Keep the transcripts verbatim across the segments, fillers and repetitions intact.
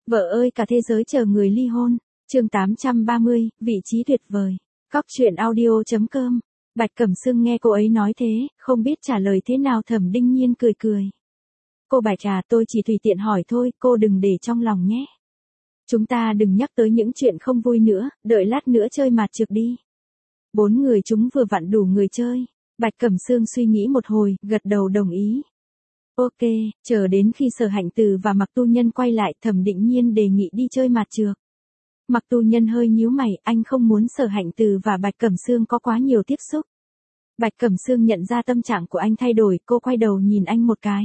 Vợ ơi cả thế giới chờ người ly hôn. Chương tám trăm ba mươi, vị trí tuyệt vời. Cóc truyện audio.com. Bạch Cẩm Sương nghe cô ấy nói thế, không biết trả lời thế nào. Thẩm Đinh Nhiên cười cười. Cô Bạch à, tôi chỉ tùy tiện hỏi thôi, cô đừng để trong lòng nhé. Chúng ta đừng nhắc tới những chuyện không vui nữa, đợi lát nữa chơi mạt trược đi. Bốn người chúng vừa vặn đủ người chơi. Bạch Cẩm Sương suy nghĩ một hồi, gật đầu đồng ý. Ok, chờ đến khi Sở Hạnh Từ và Mặc Tu Nhân quay lại, Thẩm Định Nhiên đề nghị đi chơi mạt trược. Mặc Tu Nhân hơi nhíu mày, anh không muốn Sở Hạnh Từ và Bạch Cẩm Sương có quá nhiều tiếp xúc. Bạch Cẩm Sương nhận ra tâm trạng của anh thay đổi, cô quay đầu nhìn anh một cái.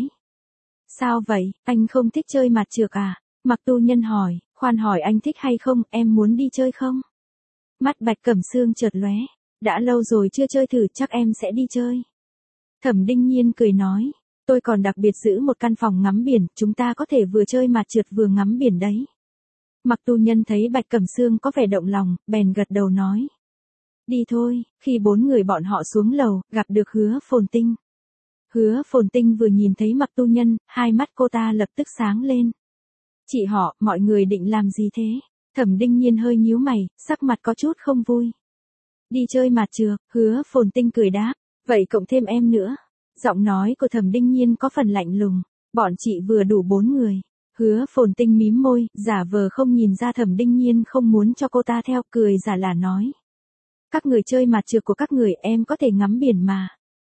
Sao vậy, anh không thích chơi mạt trược à? Mặc Tu Nhân hỏi, khoan hỏi anh thích hay không, em muốn đi chơi không? Mắt Bạch Cẩm Sương chợt lóe, đã lâu rồi chưa chơi thử, chắc em sẽ đi chơi. Thẩm Đinh Nhiên cười nói, tôi còn đặc biệt giữ một căn phòng ngắm biển, chúng ta có thể vừa chơi mạt trượt vừa ngắm biển đấy. Mặc Tu Nhân thấy Bạch Cẩm Sương có vẻ động lòng, bèn gật đầu nói. Đi thôi. Khi bốn người bọn họ xuống lầu, gặp được Hứa Phồn Tinh. Hứa Phồn Tinh vừa nhìn thấy Mặc Tu Nhân, hai mắt cô ta lập tức sáng lên. Chị họ, mọi người định làm gì thế? Thẩm Đinh Nhiên hơi nhíu mày, sắc mặt có chút không vui. Đi chơi mạt trược, Hứa Phồn Tinh cười đáp, vậy cộng thêm em nữa. Giọng nói của Thẩm Đinh Nhiên có phần lạnh lùng, bọn chị vừa đủ bốn người. Hứa Phồn Tinh mím môi, giả vờ không nhìn ra Thẩm Đinh Nhiên không muốn cho cô ta theo, cười giả lả nói. Các người chơi mạt trược của các người, em có thể ngắm biển mà.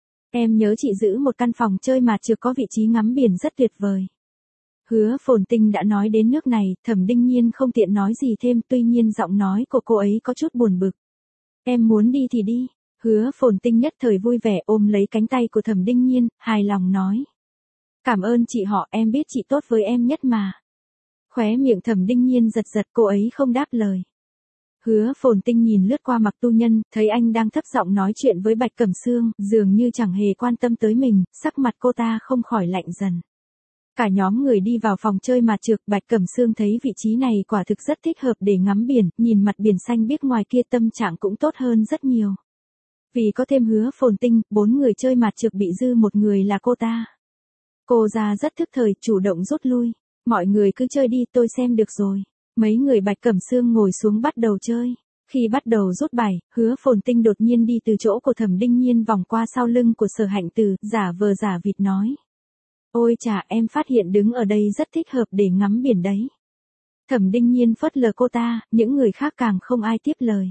Em nhớ chị giữ một căn phòng chơi mạt trược có vị trí ngắm biển rất tuyệt vời. Hứa Phồn Tinh đã nói đến nước này, Thẩm Đinh Nhiên không tiện nói gì thêm, tuy nhiên giọng nói của cô ấy có chút buồn bực. Em muốn đi thì đi. Hứa Phồn Tinh nhất thời vui vẻ ôm lấy cánh tay của Thẩm Đinh Nhiên, hài lòng nói. Cảm ơn chị họ, em biết chị tốt với em nhất mà. Khóe miệng Thẩm Đinh Nhiên giật giật, cô ấy không đáp lời. Hứa Phồn Tinh nhìn lướt qua Mặc Tu Nhân, thấy anh đang thấp giọng nói chuyện với Bạch Cẩm Sương, dường như chẳng hề quan tâm tới mình, sắc mặt cô ta không khỏi lạnh dần. Cả nhóm người đi vào phòng chơi mạt trược, Bạch Cẩm Sương thấy vị trí này quả thực rất thích hợp để ngắm biển, nhìn mặt biển xanh biếc ngoài kia tâm trạng cũng tốt hơn rất nhiều. Vì có thêm Hứa Phồn Tinh, bốn người chơi mạt trược bị dư một người là cô ta. Cô ra rất thức thời, chủ động rút lui. Mọi người cứ chơi đi, tôi xem được rồi. Mấy người Bạch Cẩm Sương ngồi xuống bắt đầu chơi. Khi bắt đầu rút bài, Hứa Phồn Tinh đột nhiên đi từ chỗ của Thẩm Đinh Nhiên vòng qua sau lưng của Sở Hạnh Từ, giả vờ giả vịt nói. Ôi chà, em phát hiện đứng ở đây rất thích hợp để ngắm biển đấy. Thẩm Đinh Nhiên phớt lờ cô ta, những người khác càng không ai tiếp lời.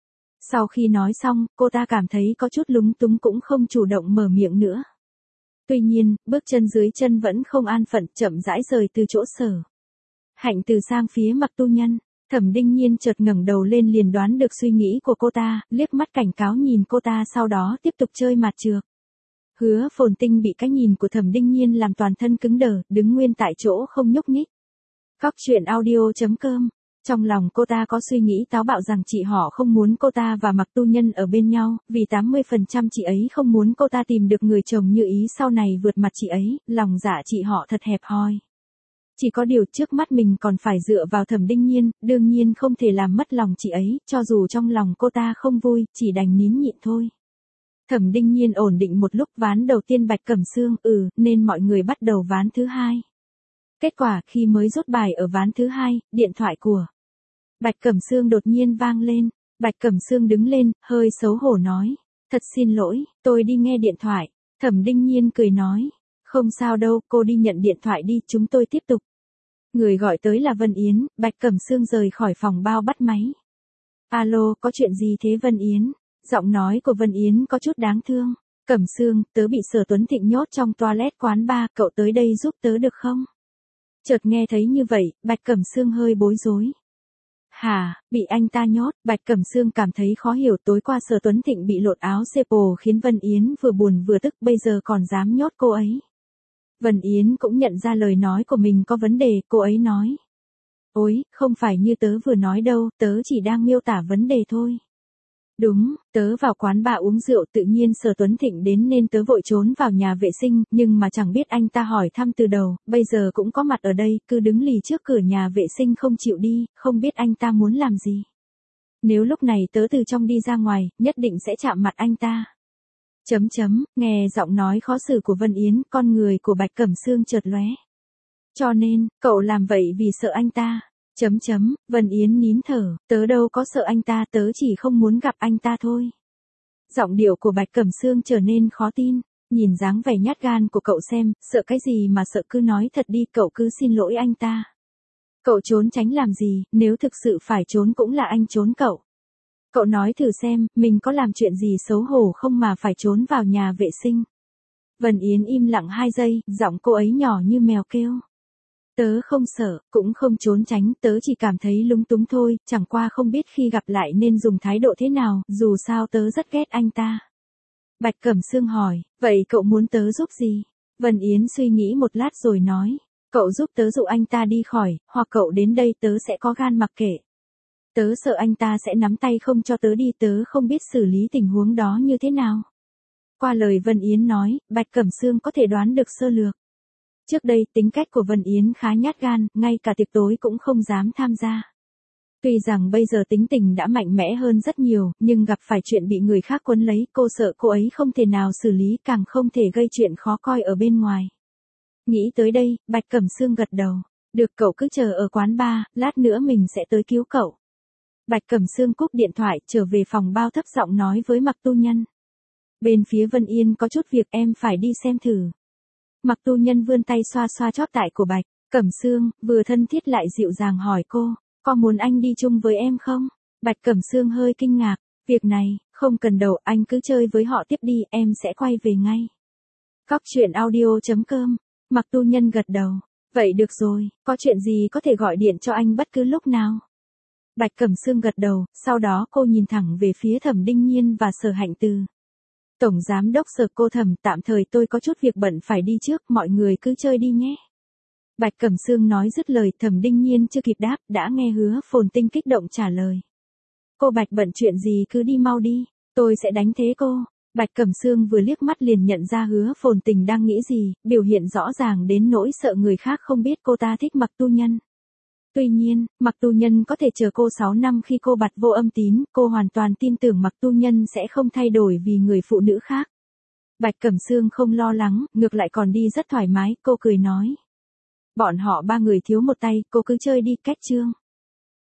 Sau khi nói xong, cô ta cảm thấy có chút lúng túng cũng không chủ động mở miệng nữa. Tuy nhiên, bước chân dưới chân vẫn không an phận, chậm rãi rời từ chỗ Sở Hạnh Từ sang phía Mặc Tu Nhân. Thẩm Đinh Nhiên chợt ngẩng đầu lên liền đoán được suy nghĩ của cô ta, liếc mắt cảnh cáo nhìn cô ta, sau đó tiếp tục chơi mạt trược. Hứa Phồn Tinh bị cái nhìn của Thẩm Đinh Nhiên làm toàn thân cứng đờ, đứng nguyên tại chỗ không nhúc nhích. Cóc truyện audio.com. Trong lòng cô ta có suy nghĩ táo bạo rằng chị họ không muốn cô ta và Mặc Tu Nhân ở bên nhau, vì tám mươi phần trăm chị ấy không muốn cô ta tìm được người chồng như ý sau này vượt mặt chị ấy, lòng dạ chị họ thật hẹp hòi. Chỉ có điều trước mắt mình còn phải dựa vào Thẩm Đinh Nhiên, đương nhiên không thể làm mất lòng chị ấy, cho dù trong lòng cô ta không vui, chỉ đành nín nhịn thôi. Thẩm Đinh Nhiên ổn định một lúc, ván đầu tiên Bạch Cẩm Sương, ừ, nên mọi người bắt đầu ván thứ hai. Kết quả, khi mới rút bài ở ván thứ hai, điện thoại của Bạch Cẩm Sương đột nhiên vang lên. Bạch Cẩm Sương đứng lên, hơi xấu hổ nói. Thật xin lỗi, tôi đi nghe điện thoại. Thẩm Đinh Nhiên cười nói. Không sao đâu, cô đi nhận điện thoại đi, chúng tôi tiếp tục. Người gọi tới là Vân Yến, Bạch Cẩm Sương rời khỏi phòng bao bắt máy. Alo, có chuyện gì thế Vân Yến? Giọng nói của Vân Yến có chút đáng thương. Cẩm Sương, tớ bị Sở Tuấn Thịnh nhốt trong toilet quán bar, cậu tới đây giúp tớ được không? Chợt nghe thấy như vậy, Bạch Cẩm Sương hơi bối rối. Hả, bị anh ta nhốt? Bạch Cẩm Sương cảm thấy khó hiểu, tối qua Sở Tuấn Thịnh bị lột áo xê pồ khiến Vân Yến vừa buồn vừa tức, bây giờ còn dám nhốt cô ấy. Vân Yến cũng nhận ra lời nói của mình có vấn đề, cô ấy nói. Ôi, không phải như tớ vừa nói đâu, tớ chỉ đang miêu tả vấn đề thôi. Đúng, tớ vào quán bar uống rượu, tự nhiên Sở Tuấn Thịnh đến nên tớ vội trốn vào nhà vệ sinh, nhưng mà chẳng biết anh ta hỏi thăm từ đầu, bây giờ cũng có mặt ở đây, cứ đứng lì trước cửa nhà vệ sinh không chịu đi, không biết anh ta muốn làm gì. Nếu lúc này tớ từ trong đi ra ngoài, nhất định sẽ chạm mặt anh ta. Chấm chấm, nghe giọng nói khó xử của Vân Yến, con người của Bạch Cẩm Sương chợt lóe. Cho nên, cậu làm vậy vì sợ anh ta. Chấm chấm, Vân Yến nín thở, tớ đâu có sợ anh ta, tớ chỉ không muốn gặp anh ta thôi. Giọng điệu của Bạch Cẩm Sương trở nên khó tin, nhìn dáng vẻ nhát gan của cậu xem, sợ cái gì mà sợ, cứ nói thật đi, cậu cứ xin lỗi anh ta. Cậu trốn tránh làm gì, nếu thực sự phải trốn cũng là anh trốn cậu. Cậu nói thử xem, mình có làm chuyện gì xấu hổ không mà phải trốn vào nhà vệ sinh. Vân Yến im lặng hai giây, giọng cô ấy nhỏ như mèo kêu. Tớ không sợ, cũng không trốn tránh, tớ chỉ cảm thấy lúng túng thôi, chẳng qua không biết khi gặp lại nên dùng thái độ thế nào, dù sao tớ rất ghét anh ta. Bạch Cẩm Sương hỏi, vậy cậu muốn tớ giúp gì? Vân Yến suy nghĩ một lát rồi nói, cậu giúp tớ dụ anh ta đi khỏi, hoặc cậu đến đây tớ sẽ có gan mặc kệ. Tớ sợ anh ta sẽ nắm tay không cho tớ đi, tớ không biết xử lý tình huống đó như thế nào. Qua lời Vân Yến nói, Bạch Cẩm Sương có thể đoán được sơ lược. Trước đây tính cách của Vân Yến khá nhát gan, ngay cả tiệc tối cũng không dám tham gia. Tuy rằng bây giờ tính tình đã mạnh mẽ hơn rất nhiều, nhưng gặp phải chuyện bị người khác quấn lấy, cô sợ cô ấy không thể nào xử lý, càng không thể gây chuyện khó coi ở bên ngoài. Nghĩ tới đây, Bạch Cẩm Sương gật đầu. Được, cậu cứ chờ ở quán bar, lát nữa mình sẽ tới cứu cậu. Bạch Cẩm Sương cúp điện thoại, trở về phòng bao thấp giọng nói với Mặc Tu Nhân. Bên phía Vân Yên có chút việc, em phải đi xem thử. Mặc Tu Nhân vươn tay xoa xoa chóp tai của Bạch Cẩm Sương, vừa thân thiết lại dịu dàng hỏi cô, có muốn anh đi chung với em không? Bạch Cẩm Sương hơi kinh ngạc, việc này, không cần đâu, anh cứ chơi với họ tiếp đi, em sẽ quay về ngay. Cóc truyện audio chấm com. Mặc Tu Nhân gật đầu, vậy được rồi, có chuyện gì có thể gọi điện cho anh bất cứ lúc nào. Bạch Cẩm Sương gật đầu, sau đó cô nhìn thẳng về phía Thẩm Đinh Nhiên và Sở Hạnh Từ. Tổng Giám đốc Sở, cô Thẩm, tạm thời tôi có chút việc bận phải đi trước, mọi người cứ chơi đi nhé. Bạch Cẩm Sương nói dứt lời, Thẩm Đinh Nhiên chưa kịp đáp, đã nghe Hứa Phồn Tinh kích động trả lời. Cô Bạch bận chuyện gì cứ đi mau đi, tôi sẽ đánh thế cô. Bạch Cẩm Sương vừa liếc mắt liền nhận ra Hứa Phồn Tình đang nghĩ gì, biểu hiện rõ ràng đến nỗi sợ người khác không biết cô ta thích Mặc Tu Nhân. Tuy nhiên, Mặc Tu Nhân có thể chờ cô sáu năm khi cô bặt vô âm tín, cô hoàn toàn tin tưởng Mặc Tu Nhân sẽ không thay đổi vì người phụ nữ khác. Bạch Cẩm Sương không lo lắng, ngược lại còn đi rất thoải mái, cô cười nói. Bọn họ ba người thiếu một tay, cô cứ chơi đi, cách chương.